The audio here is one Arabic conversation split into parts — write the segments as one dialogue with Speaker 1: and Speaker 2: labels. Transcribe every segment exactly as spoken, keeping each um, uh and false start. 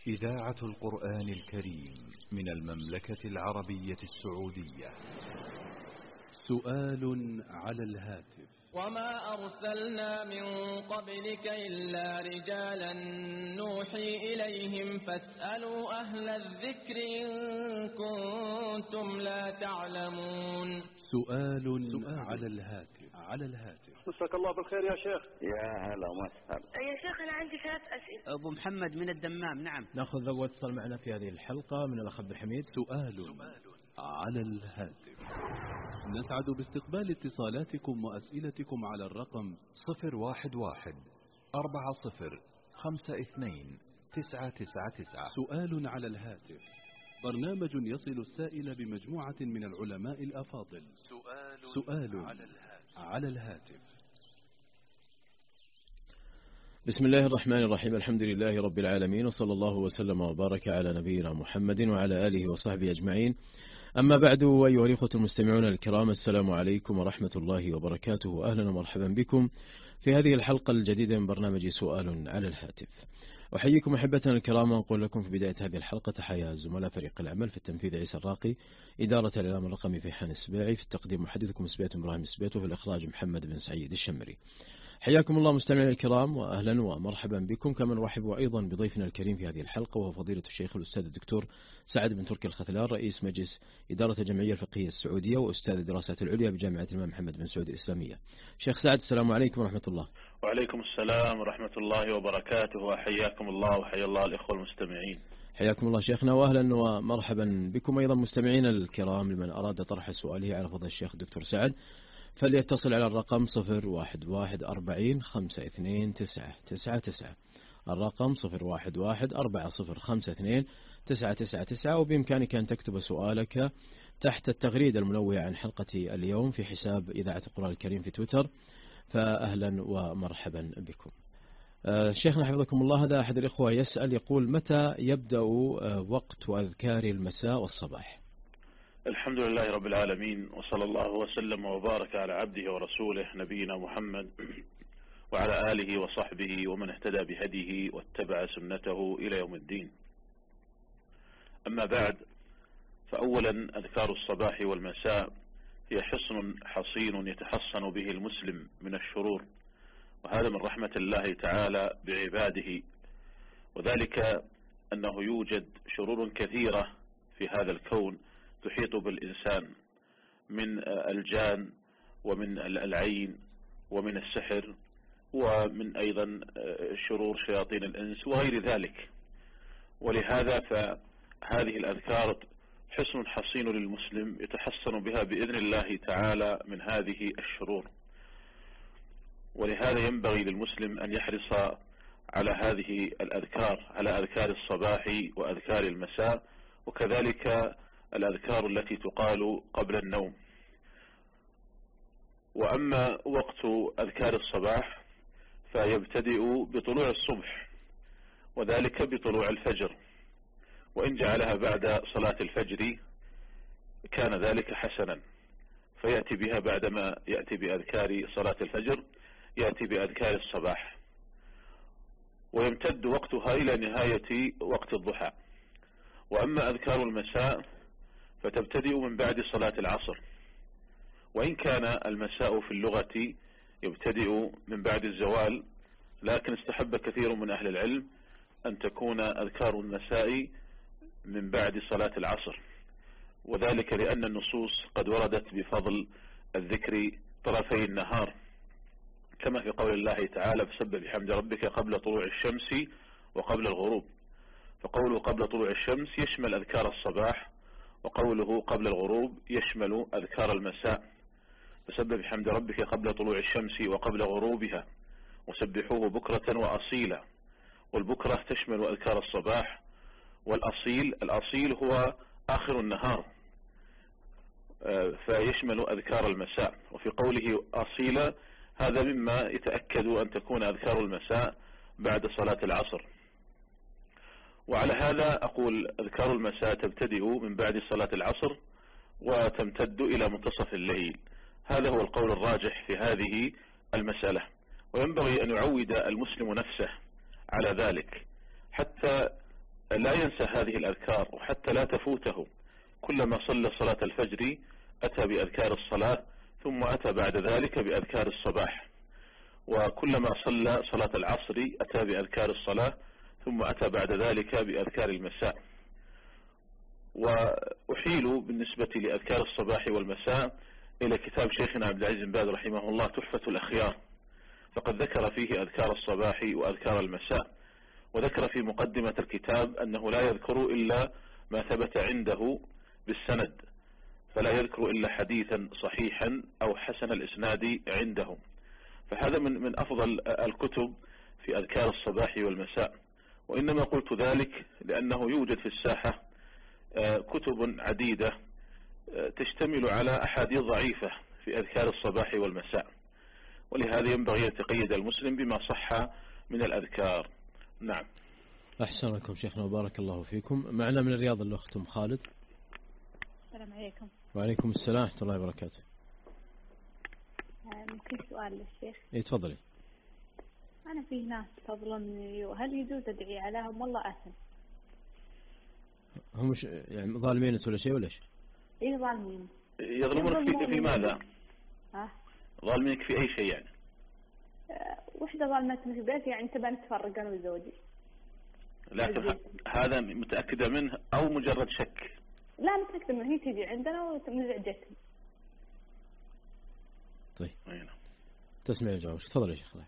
Speaker 1: إذاعة القرآن الكريم من المملكة العربية السعودية. سؤال على الهاتف.
Speaker 2: وما أرسلنا من قبلك إلا رجالا نوحي إليهم فاسألوا أهل الذكر إن كنتم لا تعلمون.
Speaker 1: سؤال, سؤال على الهاتف على الهاتف.
Speaker 3: مساك الله بالخير يا شيخ.
Speaker 4: يا هلا ومرحبا.
Speaker 5: يا شيخ أنا عندي ثلاث أسئلة.
Speaker 6: أبو محمد من الدمام. نعم،
Speaker 7: نأخذ أول اتصال معنا في هذه الحلقة من الأخ عبد الحميد.
Speaker 1: سؤال, سؤال على الهاتف. نسعد باستقبال اتصالاتكم وأسئلتكم على الرقم صفر واحد واحد أربعة صفر خمسة اثنين تسعة تسعة تسعة. سؤال على الهاتف، برنامج يصل السائل بمجموعة من العلماء الأفاضل. سؤال, سؤال على الهاتف. على الهاتف.
Speaker 7: بسم الله الرحمن الرحيم، الحمد لله رب العالمين، وصلى الله وسلم وبارك على نبينا محمد وعلى آله وصحبه أجمعين. أما بعد، أيها الإخوة المستمعون الكرام، السلام عليكم ورحمة الله وبركاته. أهلا ومرحبا بكم في هذه الحلقة الجديدة من برنامج سؤال على الهاتف. أحييكم أحبتنا الكرام وأقول لكم في بداية هذه الحلقة تحيا زملاء فريق العمل. في التنفيذ عيسى الراقي، إدارة الإعلام الرقمي فيحان السباعي، في التقديم محدثكم سبيت إبراهيم السبيت، وفي الإخراج محمد بن سعيد الشمري. حياكم الله مستمعينا الكرام وأهلا ومرحبا بكم. كما نرحب أيضا بضيفنا الكريم في هذه الحلقة، وهو فضيلة الشيخ الأستاذ الدكتور سعد بن تركي الختلان، رئيس مجلس إدارة الجمعية الفقهية السعودية وأستاذ الدراسات العليا بجامعة الإمام محمد بن سعود الإسلامية. شيخ سعد، السلام عليكم ورحمة الله.
Speaker 8: وعليكم السلام ورحمة الله وبركاته، وحياكم الله وحيا الله الإخوة المستمعين.
Speaker 7: حياكم الله شيخنا، وأهلا ومرحبا بكم أيضا مستمعين الكرام. لمن أراد طرح سؤاله على فضل الشيخ الدكتور سعد فليتصل على الرقم صفر واحد واحد أربعين خمسة اثنين تسعة تسعة تسعة، الرقم صفر واحد واحد أربعة صفر خمسة اثنين تسعة تسعة تسعة. وبإمكانك أن تكتب سؤالك تحت التغريدة المنوعة عن حلقة اليوم في حساب إذاعة القرآن الكريم في تويتر، فأهلا ومرحبا بكم. آه شيخنا حفظكم الله، هذا أحد الإخوة يسأل يقول: متى يبدأ آه وقت أذكار المساء والصباح؟
Speaker 8: الحمد لله رب العالمين، وصلى الله وسلم وبارك على عبده ورسوله نبينا محمد وعلى آله وصحبه ومن اهتدى بهديه واتبع سنته إلى يوم الدين. أما بعد، فأولا أذكار الصباح والمساء هي حصن حصين يتحصن به المسلم من الشرور، وهذا من رحمة الله تعالى بعباده، وذلك أنه يوجد شرور كثيرة في هذا الكون تحيط بالإنسان، من الجان ومن العين ومن السحر ومن أيضا شرور شياطين الإنس وغير ذلك. ولهذا فهذه الأذكار حصن حصين للمسلم يتحصن بها بإذن الله تعالى من هذه الشرور. ولهذا ينبغي للمسلم أن يحرص على هذه الأذكار، على أذكار الصباح وأذكار المساء، وكذلك الأذكار التي تقال قبل النوم. وأما وقت أذكار الصباح فيبتدئ بطلوع الصبح، وذلك بطلوع الفجر، وإن جعلها بعد صلاة الفجر كان ذلك حسنا، فيأتي بها بعدما يأتي بأذكار صلاة الفجر يأتي بأذكار الصباح، ويمتد وقتها إلى نهاية وقت الضحى. وأما أذكار المساء فتبتدئ من بعد صلاة العصر، وإن كان المساء في اللغة يبتدئ من بعد الزوال، لكن استحب كثير من أهل العلم أن تكون أذكار المساء من بعد صلاة العصر، وذلك لأن النصوص قد وردت بفضل الذكر طرفي النهار، كما في قول الله تعالى: فسبح بحمد ربك قبل طلوع الشمس وقبل الغروب. فقوله قبل طلوع الشمس يشمل أذكار الصباح، وقوله قبل الغروب يشمل أذكار المساء. فسبح بحمد ربك قبل طلوع الشمس وقبل غروبها، وسبحوه بكرة وأصيلا. والبكرة تشمل أذكار الصباح، والأصيل الأصيل هو آخر النهار فيشمل أذكار المساء. وفي قوله أصيلا هذا مما يتأكد أن تكون أذكار المساء بعد صلاة العصر. وعلى هذا أقول أذكار المساء تبتدئ من بعد صلاة العصر وتمتد إلى منتصف الليل. هذا هو القول الراجح في هذه المسألة، وينبغي أن يعود المسلم نفسه على ذلك حتى لا ينسى هذه الأذكار، وحتى لا تفوته. كلما صلى صلاة الفجر أتى بأذكار الصلاة، ثم أتى بعد ذلك بأذكار الصباح، وكلما صلى صلاة العصر أتى بأذكار الصلاة، ثم أتى بعد ذلك بأذكار المساء. وأحيل بالنسبة لأذكار الصباح والمساء إلى كتاب شيخنا عبد العزيز بن باز رحمه الله تحفة الأخيار، فقد ذكر فيه أذكار الصباح وأذكار المساء، وذكر في مقدمة الكتاب أنه لا يذكر إلا ما ثبت عنده بالسند، فلا يذكر إلا حديثا صحيحا أو حسن الإسناد عنده. فهذا من من أفضل الكتب في أذكار الصباح والمساء. وإنما قلت ذلك لأنه يوجد في الساحة كتب عديدة تشتمل على أحاديث ضعيفة في أذكار الصباح والمساء، ولهذا ينبغي أن يتقيد المسلم بما صح من الأذكار. نعم.
Speaker 7: أحسن لكم شيخنا وبارك الله فيكم. معنا من الرياض الأخت أم خالد.
Speaker 3: السلام عليكم.
Speaker 7: وعليكم السلام ورحمة الله وبركاته.
Speaker 3: ممكن سؤال للشيخ؟
Speaker 7: اي تفضلي.
Speaker 3: أنا في ناس تظلمني، وهل يجوز أدعي عليهم والله أثم؟
Speaker 7: هم مش يعني ظالمين ولا شيء ولا ايش؟
Speaker 3: ايه ظالمين.
Speaker 8: يظلمونك في, في ماذا؟
Speaker 3: ها؟
Speaker 8: ظالمينك في أي شيء يعني؟
Speaker 3: أه وحدة ظلمتني في بيتي، يعني تبى نتفرق أنا وزوجي.
Speaker 8: لكن هذا متأكدة منه أو مجرد شك؟
Speaker 3: لا متأكدة منه، هي تيجي عندنا ومزعجتني.
Speaker 7: طيب.
Speaker 8: أينا.
Speaker 7: تسمع الجواب. تفضل يا شيخ.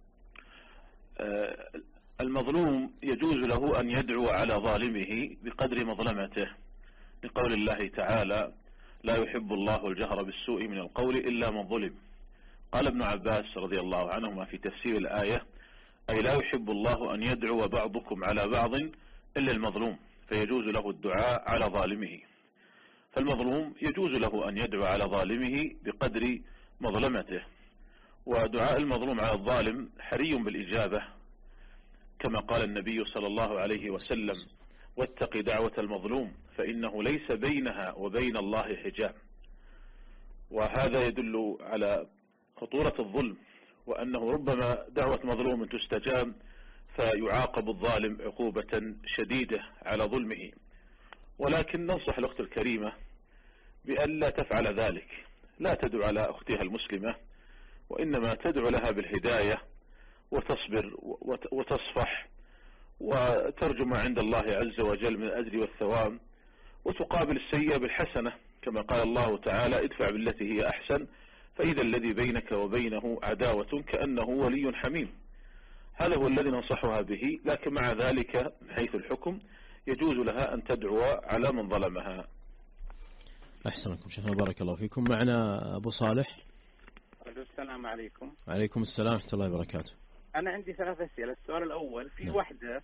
Speaker 8: أه المظلوم يجوز له أن يدعو على ظالمه بقدر مظلمته، لقول الله تعالى: لا يحب الله الجهر بالسوء من القول إلا من ظلم. قال ابن عباس رضي الله عنهما في تفسير الآية: أي لا يحب الله أن يدعو بعضكم على بعض إلا المظلوم، فيجوز له الدعاء على ظالمه. فالمظلوم يجوز له أن يدعو على ظالمه بقدر مظلمته، ودعاء المظلوم على الظالم حري بالإجابة، كما قال النبي صلى الله عليه وسلم: واتق دعوة المظلوم فإنه ليس بينها وبين الله حجاب. وهذا يدل على خطورة الظلم، وأنه ربما دعوة مظلوم تستجاب فيعاقب الظالم عقوبة شديدة على ظلمه. ولكن ننصح الأخت الكريمة بأن لا تفعل ذلك، لا تدعو على أختها المسلمة، وإنما تدعو لها بالهداية وتصبر وتصفح وترجو ما عند الله عز وجل من الأجر والثواب، وتقابل السيئة بالحسنة، كما قال الله تعالى: ادفع بالتي هي أحسن فإذا الذي بينك وبينه عداوة كأنه ولي حميم. هذا هو الذي ننصحها به، لكن مع ذلك حيث الحكم يجوز لها أن تدعو على من ظلمها.
Speaker 7: أحسنكم شيخنا بارك الله فيكم. معنا أبو صالح.
Speaker 9: السلام عليكم.
Speaker 7: وعليكم السلام ورحمة الله وبركاته.
Speaker 9: أنا عندي ثلاث أسئلة. السؤال الأول: في
Speaker 7: نعم.
Speaker 9: وحدة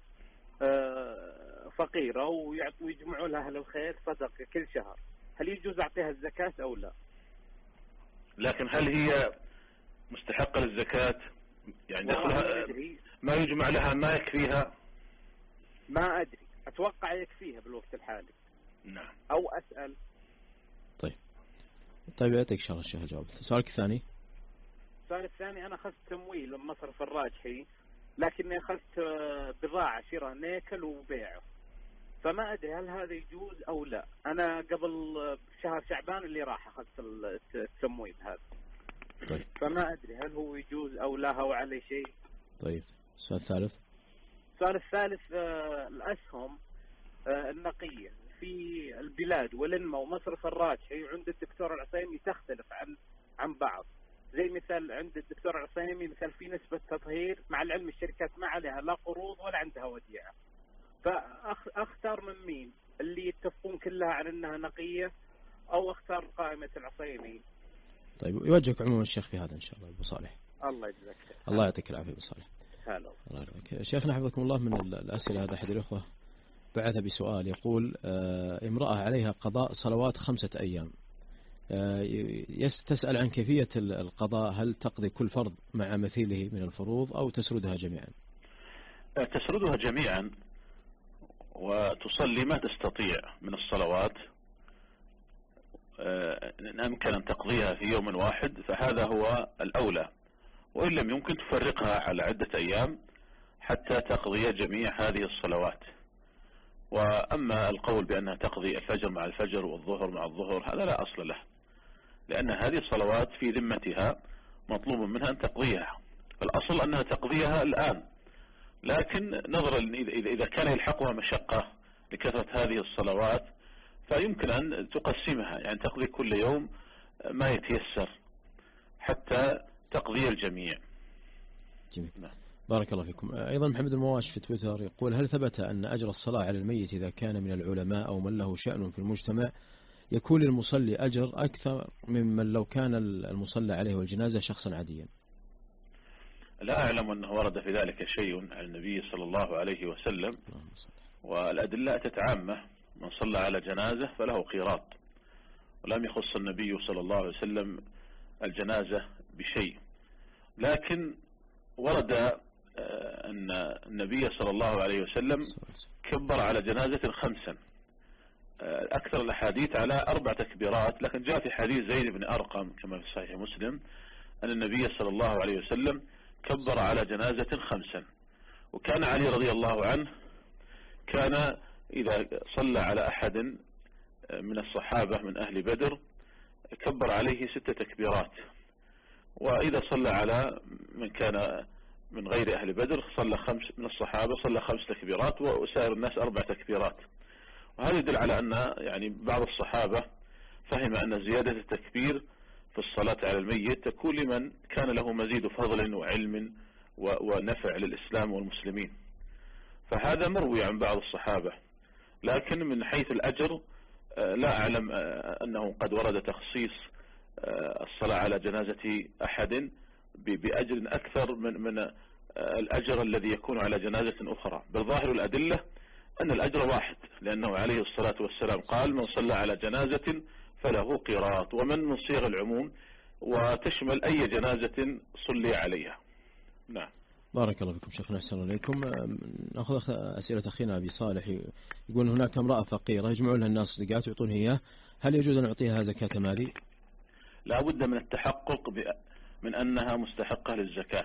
Speaker 9: فقيرة ويجمعوا لها أهل الخير صدقة كل شهر، هل يجوز أعطيها الزكاة أو لا؟
Speaker 8: لكن هل هي مستحقة للزكاة؟ يعني دخلها ما يجمع لها ما يكفيها؟
Speaker 9: ما أدري، أتوقع يكفيها بالوقت الحالي.
Speaker 8: نعم.
Speaker 9: أو أسأل.
Speaker 7: طيب طيب يعطيك شرف الشيخ الجواب. سؤالك الثاني.
Speaker 9: السؤال الثاني: أنا أخذت تمويل من مصرف الراجحي، لكني أخذت بضاعة شراء نيكل وبيعه، فما أدري هل هذا يجوز أو لا. أنا قبل شهر شعبان اللي راح أخذت التمويل هذا.
Speaker 7: طيب.
Speaker 9: فما أدري هل هو يجوز أو لا أو عليه شيء.
Speaker 7: طيب السؤال الثالث.
Speaker 9: السؤال الثالث: الأسهم النقية في البلاد والنمو ومصرف الراجحي وعند الدكتور العصيمي تختلف عن عن بعض. زي مثال عند الدكتور العصيمي مثال في نسبة تطهير، مع العلم الشركات ما عليها لا قروض ولا عندها وديعة، فأختار من مين؟ اللي يتفقون كلها عن أنها نقية، أو أختار قائمة العصيمي؟
Speaker 7: طيب يوجهك عموما الشيخ في هذا إن شاء الله أبو صالح.
Speaker 9: الله يجزاك خير.
Speaker 7: الله يعطيك العافية أبو صالح.
Speaker 9: هلا.
Speaker 7: الله يعافيك. شيخنا حفظكم الله، من الأسئلة هذا أحد الأخوة بعث بسؤال يقول: امرأة عليها قضاء صلوات خمسة أيام، تسأل عن كيفية القضاء، هل تقضي كل فرض مع مثيله من الفروض أو تسردها جميعا؟
Speaker 8: تسردها جميعا وتصلي ما تستطيع من الصلوات. إن أمكن أن تقضيها في يوم واحد فهذا هو الأولى، وإن لم يمكن تفرقها على عدة أيام حتى تقضي جميع هذه الصلوات. وأما القول بأنها تقضي الفجر مع الفجر والظهر مع الظهر هذا لا أصل له، لأن هذه الصلوات في ذمتها مطلوب منها أن تقضيها، الأصل أنها تقضيها الآن، لكن نظرا إذا كان يلحقها مشقة لكثرة هذه الصلوات فيمكن أن تقسمها، يعني تقضي كل يوم ما يتيسر حتى تقضي الجميع.
Speaker 7: جميل. بارك الله فيكم. أيضا محمد المواش في تويتر يقول: هل ثبت أن أجر الصلاة على الميت إذا كان من العلماء أو من له شأن في المجتمع يكون للمصلي أجر أكثر ممن لو كان المصلى عليه والجنازة شخصا عاديا؟
Speaker 8: لا أعلم أنه ورد في ذلك شيء عن النبي صلى الله عليه وسلم، والأدلة تتعامة، من صلى على جنازة فله قيراط، ولم يخص النبي صلى الله عليه وسلم الجنازة بشيء، لكن ورد أن النبي صلى الله عليه وسلم كبر على جنازة خمسا، أكثر الأحاديث على أربع تكبيرات، لكن جاء في حديث زيد بن أرقم كما في صحيح مسلم أن النبي صلى الله عليه وسلم كبر على جنازة خمسا. وكان علي رضي الله عنه كان إذا صلى على أحد من الصحابة من أهل بدر كبر عليه ست تكبيرات، وإذا صلى على من كان من غير أهل بدر صلى خمس من الصحابة صلى خمس تكبيرات، وسائر الناس أربع تكبيرات. وهذا يدل على أن يعني بعض الصحابة فهم أن زيادة التكبير في الصلاة على الميت تكون لمن كان له مزيد فضل وعلم ونفع للإسلام والمسلمين، فهذا مروي عن بعض الصحابة، لكن من حيث الأجر لا أعلم أنه قد ورد تخصيص الصلاة على جنازة أحد بأجر أكثر من من الأجر الذي يكون على جنازة أخرى. بالظاهر الأدلة أن الأجر واحد، لأنه عليه الصلاة والسلام قال: من صلى على جنازة فله قيراط، ومن من صيغ العموم وتشمل أي جنازة صلي عليها. نعم.
Speaker 7: بارك الله فيكم شيخنا، أحسن عليكم. نأخذ أسئلة أخينا أبي صالح، يقول: هناك امرأة فقيرة يجمعون لها الناس صدقات ويعطونها إياه، هل يجوز أن أعطيها زكاة مالي؟
Speaker 8: لا بد من التحقق من أنها مستحقة للزكاة،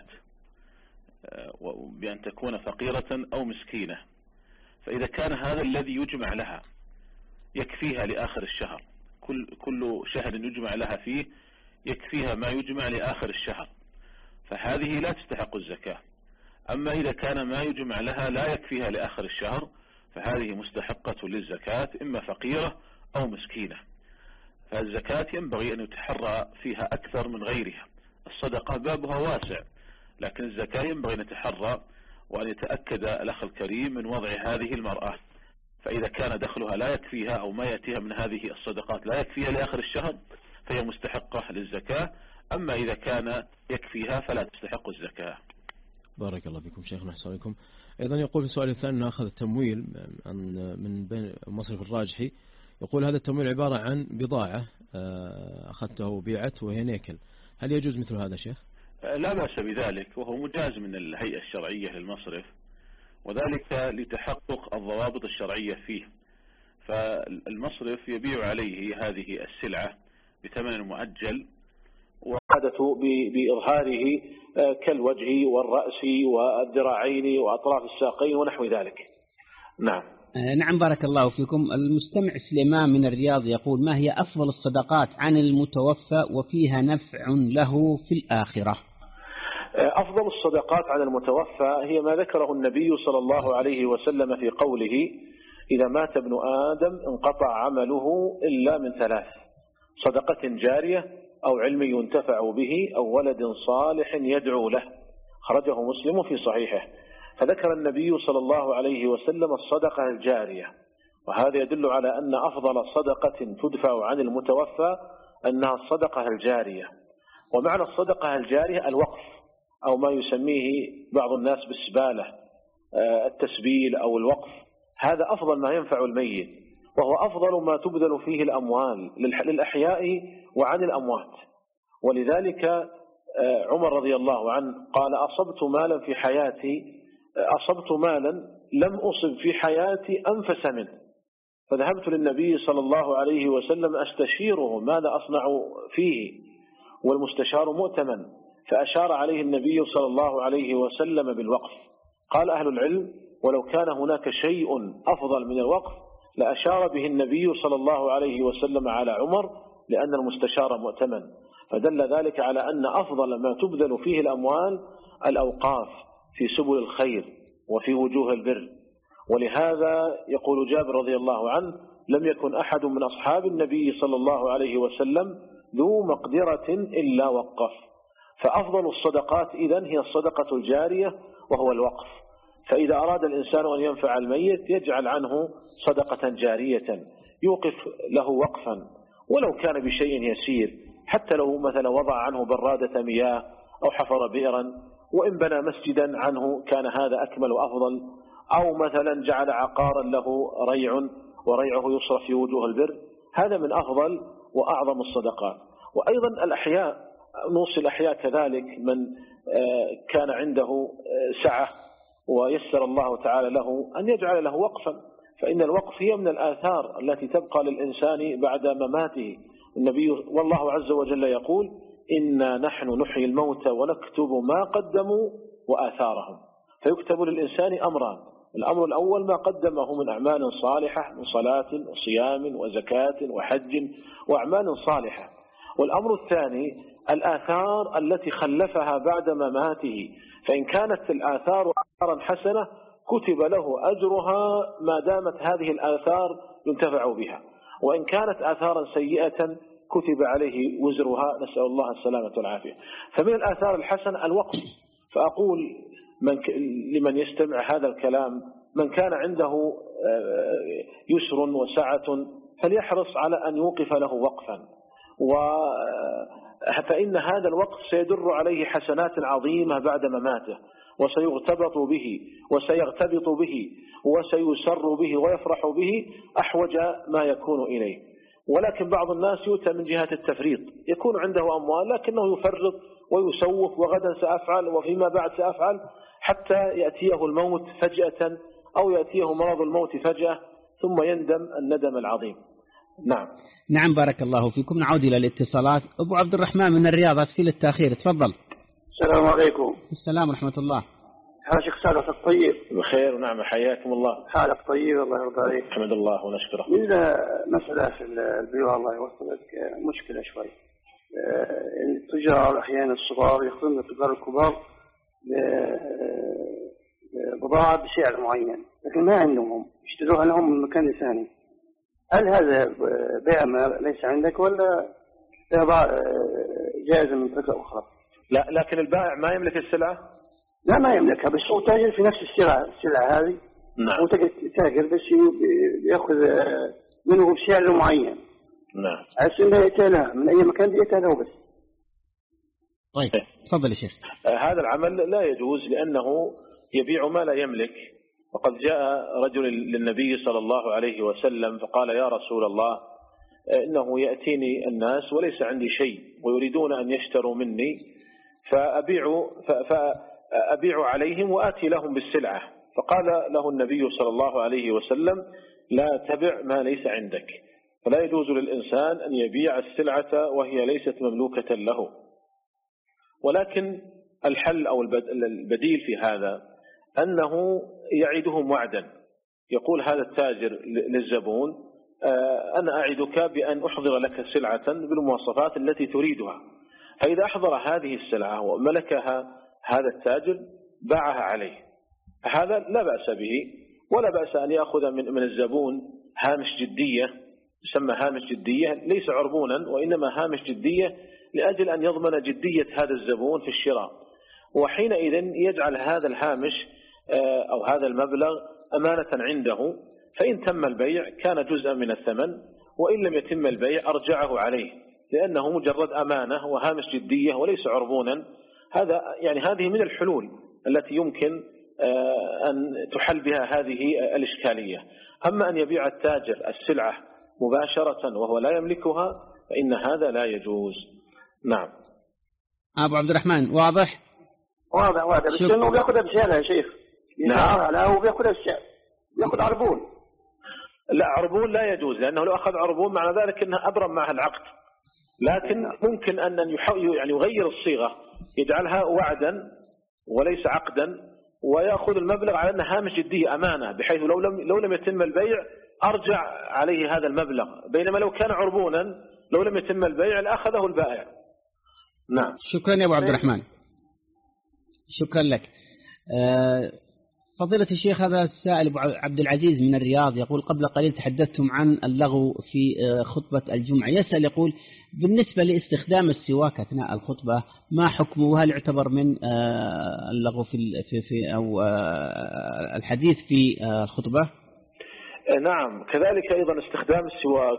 Speaker 8: بأن تكون فقيرة أو مسكينة، فإذا كان هذا الذي يجمع لها يكفيها لآخر الشهر، كل كل شهر يجمع لها فيه يكفيها ما يجمع لآخر الشهر، فهذه لا تستحق الزكاة. أما إذا كان ما يجمع لها لا يكفيها لآخر الشهر فهذه مستحقة للزكاة، إما فقيرة أو مسكينة. فالزكاة ينبغي أن يتحرى فيها أكثر من غيرها، الصدقة بابها واسع، لكن الزكاة ينبغي أن يتحرى وأن يتأكد الأخ الكريم من وضع هذه المرأة، فإذا كان دخلها لا يكفيها أو ما يأتيها من هذه الصدقات لا يكفيها لآخر الشهر فهي مستحقة للزكاة، أما إذا كان يكفيها فلا تستحق الزكاة.
Speaker 7: بارك الله فيكم شيخنا، أحسن عليكم. أيضا يقول في السؤال الثاني أنه أخذ التمويل من بين مصرف الراجحي، يقول: هذا التمويل عبارة عن بضاعة أخذته وبيعت وهي نيكل، هل يجوز مثل هذا شيخ؟
Speaker 8: لا بأس بذلك، وهو مجاز من الهيئة الشرعية للمصرف، وذلك لتحقق الضوابط الشرعية فيه، فالمصرف يبيع عليه هذه السلعة بثمن مؤجل، وعادته بإظهاره كالوجه والرأس والذراعين وأطراف الساقين ونحو ذلك. نعم.
Speaker 6: نعم بارك الله فيكم. المستمع سليمان من الرياض يقول: ما هي أفضل الصدقات عن المتوفى وفيها نفع له في الآخرة؟
Speaker 8: أفضل الصدقات عن المتوفى هي ما ذكره النبي صلى الله عليه وسلم في قوله: إذا مات ابن آدم انقطع عمله إلا من ثلاث: صدقة جارية أو علم ينتفع به أو ولد صالح يدعو له، خرجه مسلم في صحيحه. فذكر النبي صلى الله عليه وسلم الصدقة الجارية، وهذا يدل على أن أفضل صدقة تدفع عن المتوفى أنها الصدقة الجارية. ومعنى الصدقة الجارية الوقف، أو ما يسميه بعض الناس بالسبالة، التسبيل أو الوقف، هذا أفضل ما ينفع الميت، وهو أفضل ما تبذل فيه الأموال للأحياء وعن الأموات. ولذلك عمر رضي الله عنه قال: أصبت مالا في حياتي أصبت مالا لم أصب في حياتي أنفس منه، فذهبت للنبي صلى الله عليه وسلم أستشيره ماذا أصنع فيه، والمستشار مؤتمن، فأشار عليه النبي صلى الله عليه وسلم بالوقف. قال أهل العلم:
Speaker 10: ولو كان هناك شيء أفضل من الوقف لأشار به النبي صلى الله عليه وسلم على عمر، لأن المستشار مؤتمن. فدل ذلك على أن أفضل ما تبذل فيه الأموال الأوقاف في سبل الخير وفي وجوه البر. ولهذا يقول جابر رضي الله عنه: لم يكن أحد من أصحاب النبي صلى الله عليه وسلم ذو مقدرة إلا وقف. فأفضل الصدقات إذن هي الصدقة الجارية وهو الوقف. فإذا أراد الإنسان أن ينفع الميت يجعل عنه صدقة جارية يوقف له وقفا، ولو كان بشيء يسير، حتى لو مثلا وضع عنه برادة مياه أو حفر بئرا، وإن بنى مسجدا عنه كان هذا أكمل وأفضل، أو مثلا جعل عقارا له ريع وريعه يصرف في وجوه البر، هذا من أفضل وأعظم الصدقات. وأيضا الأحياء، نوصي الأحياء كذلك، من كان عنده سعة ويسر الله تعالى له أن يجعل له وقفا، فإن الوقف هي من الآثار التي تبقى للإنسان بعد مماته. النبي والله عز وجل يقول: إنا نحن نحيي الموتى ونكتب ما قدموا وآثارهم. فيكتب للإنسان أمران: الأمر الأول ما قدمه من أعمال صالحة من صلاة وصيام وزكاة وحج وأعمال صالحة، والأمر الثاني الآثار التي خلفها بعد مماته. فإن كانت الآثار آثارا حسنة كتب له أجرها ما دامت هذه الآثار ينتفع بها، وإن كانت آثارا سيئة كتب عليه وزرها، نسأل الله السلامة والعافية. فمن الآثار الحسنة الوقف. فأقول من لمن يستمع هذا الكلام: من كان عنده يسر وسعة فليحرص على أن يوقف له وقفا، فإن هذا الوقف سيدر عليه حسنات عظيمة بعد مماته، وسيغتبط به وسيغتبط به وسيسر به ويفرح به أحوج ما يكون إليه. ولكن بعض الناس يؤتى من جهة التفريط، يكون عنده أموال لكنه يفرط ويسوف، وغدا سأفعل وفيما بعد سأفعل، حتى يأتيه الموت فجأة أو يأتيه مرض الموت فجأة ثم يندم الندم العظيم. نعم
Speaker 6: نعم بارك الله فيكم. نعود إلى الاتصالات. أبو عبد الرحمن من الرياض، أسفل التأخير، تفضل.
Speaker 11: السلام عليكم.
Speaker 6: السلام ورحمة الله.
Speaker 11: حاشك سادة الطيب.
Speaker 10: بخير ونعم، حياكم الله.
Speaker 11: حالك طيب، الله يرضى عليك.
Speaker 10: الحمد لله ونشكره.
Speaker 11: إذا مسألة في البيوع الله يوصلك مشكلة شوي. التجار أحيانا الصغار يأخذون التجار الكبار بضاعة بسعر معين، لكن ما عندهم، يشتروها لهم من مكان ثاني. هل هذا بيع ما ليس عندك ولا جائز من طريقة أخرى؟
Speaker 10: لا، لكن البائع ما يملك السلعة؟
Speaker 11: لا ما يملكها، بس هو تاجر في نفس السلعة السلعة هذه.
Speaker 10: نعم.
Speaker 11: هو تاجر بس يأخذ منه بسعر معين.
Speaker 10: نعم.
Speaker 11: عشان إنه يأتينا من أي مكان بيأتينا بس.
Speaker 6: طيب تفضل يا شيخ.
Speaker 10: آه هذا العمل لا يجوز لأنه يبيع ما لا يملك. وقد جاء رجل للنبي صلى الله عليه وسلم فقال: يا رسول الله، إنه يأتيني الناس وليس عندي شيء ويريدون أن يشتروا مني، فأبيع, فأبيع عليهم وآتي لهم بالسلعة. فقال له النبي صلى الله عليه وسلم: لا تبع ما ليس عندك. فلا يجوز للإنسان أن يبيع السلعة وهي ليست مملوكة له. ولكن الحل أو البديل في هذا أنه يعدهم وعدا، يقول هذا التاجر للزبون: أنا أعدك بأن أحضر لك سلعة بالمواصفات التي تريدها. فإذا أحضر هذه السلعة وملكها هذا التاجر باعها عليه، هذا لا بأس به، ولا بأس أن يأخذ من من الزبون هامش جدية، يسمى هامش جدية، ليس عربونا وإنما هامش جدية، لأجل أن يضمن جدية هذا الزبون في الشراء. وحينئذ يجعل هذا الهامش أو هذا المبلغ أمانة عنده، فإن تم البيع كان جزءا من الثمن، وإن لم يتم البيع أرجعه عليه، لأنه مجرد أمانة وهامش جدية وليس عربونا. هذا يعني هذه من الحلول التي يمكن أن تحل بها هذه الإشكالية. أما أن يبيع التاجر السلعة مباشرة وهو لا يملكها فإن هذا لا يجوز. نعم.
Speaker 6: أبو عبد الرحمن واضح؟
Speaker 11: واضح واضح، بس إنه بيأخذها بسعر يا شيخ.
Speaker 10: نعم.
Speaker 11: لا هو بيأخذها بسعر، بيأخذ عربون.
Speaker 10: لا، عربون لا يجوز، لأنه لو أخذ عربون معنى ذلك أنه أبرم معه العقد. لكن ممكن أن يعني يغير الصيغة، يجعلها وعدا وليس عقدا، ويأخذ المبلغ على أنه هامش جدية أمانة، بحيث لو لم لو لم يتم البيع أرجع عليه هذا المبلغ، بينما لو كان عربونا لو لم يتم البيع لأخذه البائع. نعم.
Speaker 6: شكرا يا أبو عبد الرحمن، شكرا لك. فضيلة الشيخ، هذا السائل أبو عبد العزيز من الرياض يقول قبل قليل تحدثتم عن اللغو في خطبة الجمعة، يسأل يقول بالنسبة لاستخدام السواك أثناء الخطبة ما حكمه، وهل يعتبر من اللغو في في في أو الحديث في الخطبة؟
Speaker 10: نعم، كذلك أيضا استخدام السواك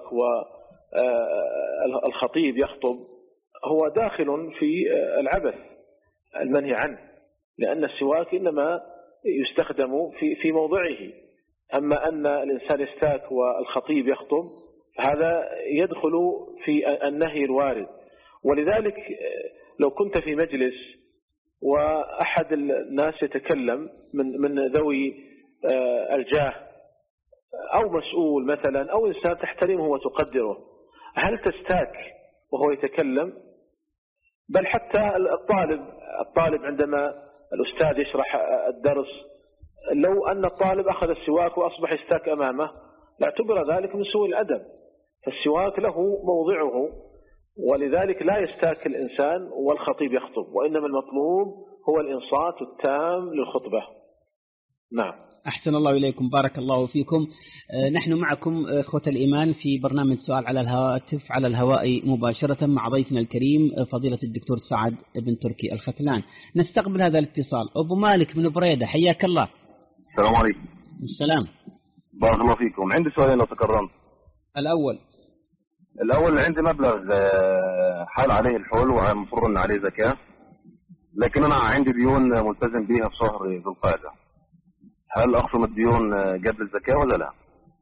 Speaker 10: والخطيب يخطب هو داخل في العبث المنهي عنه، لأن السواك إنما يستخدم في في موضعه، أما أن الإنسان يستاك والخطيب يخطب هذا يدخل في النهي الوارد. ولذلك لو كنت في مجلس وأحد الناس يتكلم من من ذوي الجاه أو مسؤول مثلا أو إنسان تحترمه وتقدره، هل تستاك وهو يتكلم؟ بل حتى الطالب الطالب عندما الأستاذ يشرح الدرس، لو أن الطالب أخذ السواك وأصبح يستاك أمامه لاعتبر ذلك من سوء الأدب، فالسواك له موضعه، ولذلك لا يستاك الإنسان والخطيب يخطب، وإنما المطلوب هو الإنصات التام للخطبة. نعم.
Speaker 6: أحسن الله إليكم، بارك الله فيكم. نحن معكم إخوة الإيمان في برنامج سؤال على الهاتف على الهواء مباشرة مع ضيفنا الكريم فضيلة الدكتور سعد بن تركي الختلان. نستقبل هذا الاتصال. أبو مالك من بريدة، حياك الله.
Speaker 12: السلام عليكم.
Speaker 6: السلام.
Speaker 12: بارك الله فيكم. عندي سؤالين لو تكرمت.
Speaker 6: الأول
Speaker 12: الأول عندي مبلغ حال عليه الحول والمفروض أن عليه زكاة، لكن أنا عندي ديون ملتزم بيها في شهر ذو القعدة، هل أخصم الديون قبل الزكاة ولا لا؟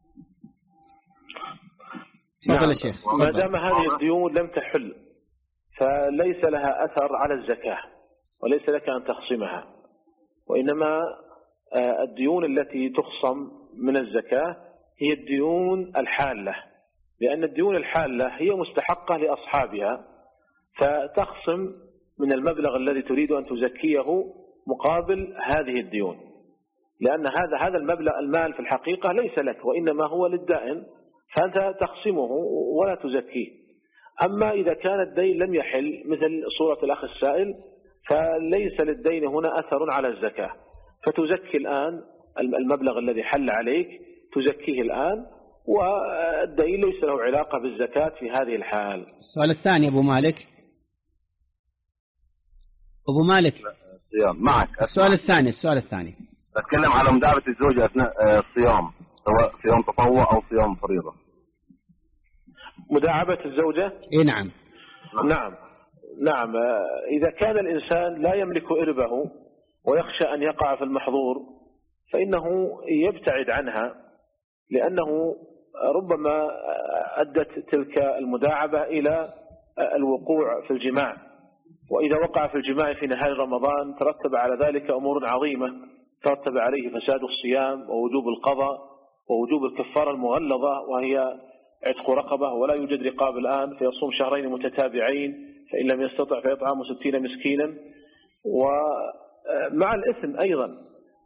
Speaker 10: نعم. ما دام هذه الديون لم تحل فليس لها أثر على الزكاة وليس لك أن تخصمها، وإنما الديون التي تخصم من الزكاة هي الديون الحالة، لأن الديون الحالة هي مستحقة لأصحابها، فتخصم من المبلغ الذي تريد أن تزكيه مقابل هذه الديون، لأن هذا هذا المبلغ المال في الحقيقة ليس لك وإنما هو للدائن، فأنت تقسمه ولا تزكيه. أما إذا كان الدين لم يحل مثل صورة الأخ السائل فليس للدين هنا أثر على الزكاة، فتزكي الآن المبلغ الذي حل عليك تزكيه الآن، والدين ليس له علاقة بالزكاة في هذه الحال.
Speaker 6: السؤال الثاني أبو مالك. أبو مالك
Speaker 12: معك.
Speaker 6: السؤال الثاني السؤال الثاني
Speaker 12: أتكلم على مداعبة الزوجة أثناء الصيام، سواء صيام تطوع أو صيام فريضة.
Speaker 10: مداعبة الزوجة؟
Speaker 6: إيه نعم.
Speaker 10: نعم نعم. إذا كان الإنسان لا يملك إربه ويخشى أن يقع في المحظور فإنه يبتعد عنها، لأنه ربما أدت تلك المداعبة إلى الوقوع في الجماع، وإذا وقع في الجماع في نهار رمضان ترتب على ذلك أمور عظيمة، ترتب عليه فساد الصيام ووجوب القضاء ووجوب الكفارة المغلظة وهي عتق رقبة، ولا يوجد رقاب الآن، فيصوم شهرين متتابعين، فإن لم يستطع فيطعم ستين مسكينا، ومع الإثم أيضا.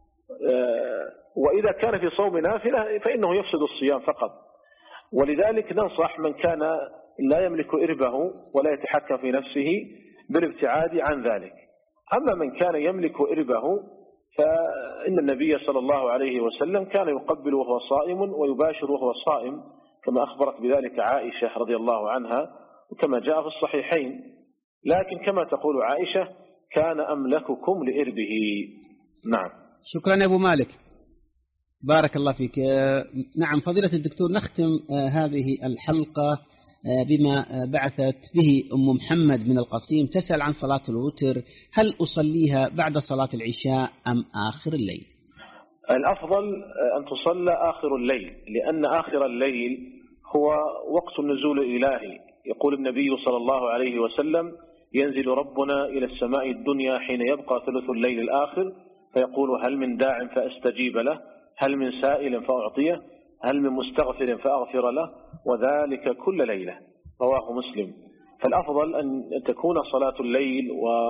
Speaker 10: وإذا كان في صوم نافلة فإنه يفسد الصيام فقط، ولذلك ننصح من كان لا يملك إربه ولا يتحكم في نفسه بالابتعاد عن ذلك. أما من كان يملك إربه فإن النبي صلى الله عليه وسلم كان يقبل وهو صائم ويباشر وهو صائم، كما أخبرت بذلك عائشة رضي الله عنها وكما جاء في الصحيحين. لكن كما تقول عائشة كان أملككم لإربه. نعم.
Speaker 6: شكرا يا أبو مالك، بارك الله فيك. نعم فضيلة الدكتور، نختم هذه الحلقة بما بعثت به أم محمد من القصيم، تسأل عن صلاة الوتر، هل أصليها بعد صلاة العشاء أم آخر الليل؟
Speaker 10: الأفضل أن تصلى آخر الليل، لأن آخر الليل هو وقت النزول الإلهي. يقول النبي صلى الله عليه وسلم: ينزل ربنا إلى السماء الدنيا حين يبقى ثلث الليل الآخر فيقول: هل من داع فأستجيب له، هل من سائل فأعطيه، هل من مستغفر فأغفر له، وذلك كل ليلة. رواه مسلم. فالأفضل أن تكون صلاة الليل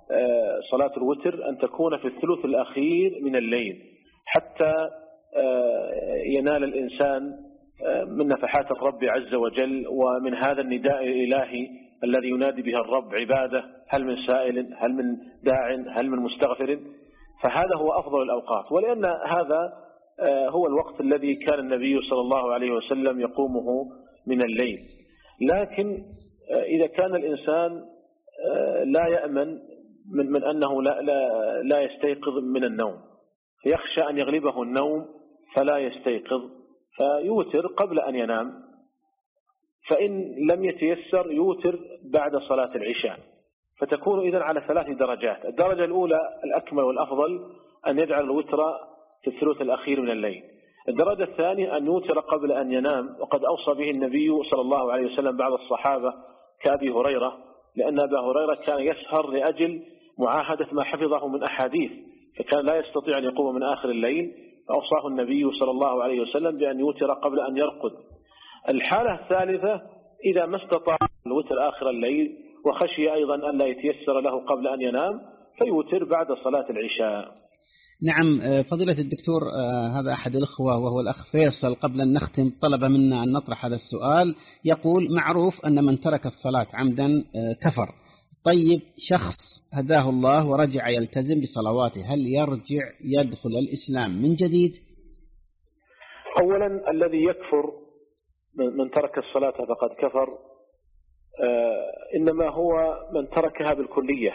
Speaker 10: صلاة الوتر أن تكون في الثلث الأخير من الليل حتى ينال الإنسان من نفحات الرب عز وجل ومن هذا النداء الإلهي الذي ينادي به الرب عباده هل من سائل هل من داع هل من مستغفر. فهذا هو أفضل الأوقات، ولأن هذا هو الوقت الذي كان النبي صلى الله عليه وسلم يقومه من الليل. لكن إذا كان الإنسان لا يأمن من, من أنه لا, لا, لا يستيقظ من النوم، يخشى أن يغلبه النوم فلا يستيقظ فيوتر قبل أن ينام، فإن لم يتيسر يوتر بعد صلاة العشاء، فتكون إذن على ثلاث درجات. الدرجة الأولى الأكمل والأفضل أن يجعل الوتر في الثلث الأخير من الليل. الدرجة الثانية أن يوتر قبل أن ينام، وقد أوصى به النبي صلى الله عليه وسلم بعض الصحابة كأبي هريرة، لأن أبا هريرة كان يسهر لأجل معاهدة ما حفظه من أحاديث، فكان لا يستطيع أن يقوم من آخر الليل، فأوصاه النبي صلى الله عليه وسلم بأن يوتر قبل أن يرقد. الحالة الثالثة إذا ما استطاع الوتر آخر الليل وخشي أيضا أن لا يتيسر له قبل أن ينام فيوتر بعد صلاة العشاء.
Speaker 6: نعم فضيلة الدكتور، هذا أحد الأخوة وهو الأخ فيصل قبل أن نختم طلب منا أن نطرح هذا السؤال. يقول معروف أن من ترك الصلاة عمدا كفر، طيب شخص هداه الله ورجع يلتزم بصلواته، هل يرجع يدخل الإسلام من جديد؟
Speaker 10: أولا الذي يكفر من ترك الصلاة فقد كفر إنما هو من تركها بالكلية،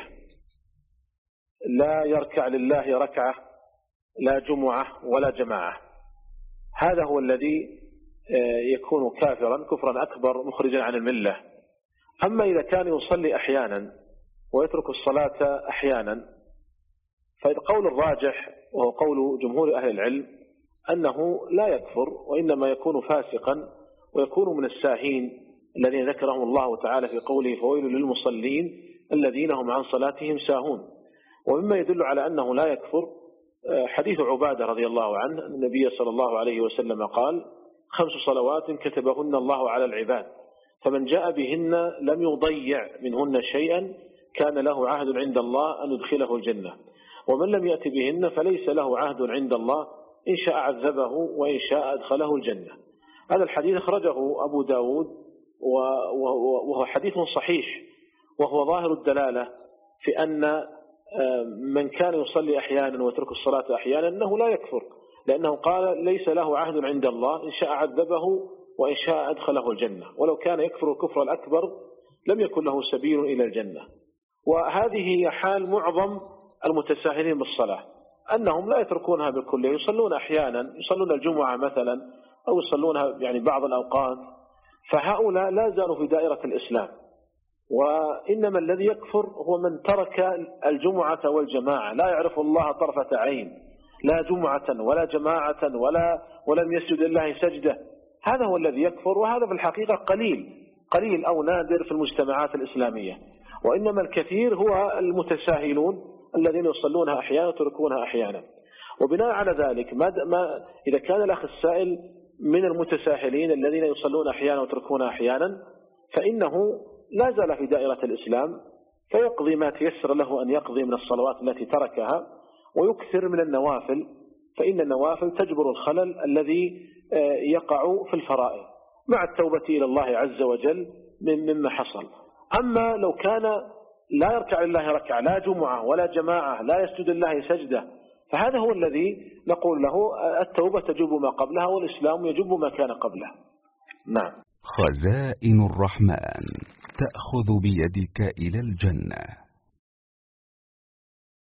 Speaker 10: لا يركع لله ركعة لا جمعة ولا جماعة، هذا هو الذي يكون كافرا كفرا أكبر مخرجا عن الملة. أما إذا كان يصلي أحيانا ويترك الصلاة أحيانا فالقول الراجح وهو قول جمهور أهل العلم أنه لا يكفر، وإنما يكون فاسقا ويكون من الساهين الذين ذكرهم الله تعالى في قوله فويل للمصلين الذين هم عن صلاتهم ساهون. ومما يدل على أنه لا يكفر حديث عبادة رضي الله عنه، النبي صلى الله عليه وسلم قال خمس صلوات كتبهن الله على العباد فمن جاء بهن لم يضيع منهن شيئا كان له عهد عند الله أن يدخله الجنة، ومن لم يأت بهن فليس له عهد عند الله إن شاء عذبه وإن شاء أدخله الجنة. هذا الحديث أخرجه أبو داود وهو حديث صحيح، وهو ظاهر الدلالة في أن من كان يصلي أحيانا ويترك الصلاة أحيانا أنه لا يكفر، لأنه قال ليس له عهد عند الله إن شاء عذبه وإن شاء أدخله الجنة، ولو كان يكفر الكفر الأكبر لم يكن له سبيل إلى الجنة. وهذه هي حال معظم المتساهلين بالصلاة، أنهم لا يتركونها بالكلية، يصلون أحيانا، يصلون الجمعة مثلا أو يصلونها يعني بعض الأوقات، فهؤلاء لا زالوا في دائرة الإسلام. وإنما الذي يكفر هو من ترك الجمعة والجماعة، لا يعرف الله طرفة عين، لا جمعة ولا جماعة ولا ولم يسجد لله سجدة، هذا هو الذي يكفر. وهذا في الحقيقة قليل قليل أو نادر في المجتمعات الإسلامية، وإنما الكثير هو المتساهلون الذين يصلونها أحيانا ويتركونها أحيانا. وبناء على ذلك ما ما إذا كان الأخ السائل من المتساهلين الذين يصلون أحيانا ويتركونها أحيانا فإنه لا زال في دائرة الإسلام، فيقضي ما تيسر له أن يقضي من الصلوات التي تركها ويكثر من النوافل، فإن النوافل تجبر الخلل الذي يقع في الفرائض مع التوبة إلى الله عز وجل مما حصل. أما لو كان لا يركع لله ركعة لا جمعة ولا جماعة لا يسجد لله سجدة فهذا هو الذي نقول له التوبة تجب ما قبلها والإسلام يجب ما كان قبله. نعم.
Speaker 13: خزائن الرحمن تأخذ بيدك إلى الجنة.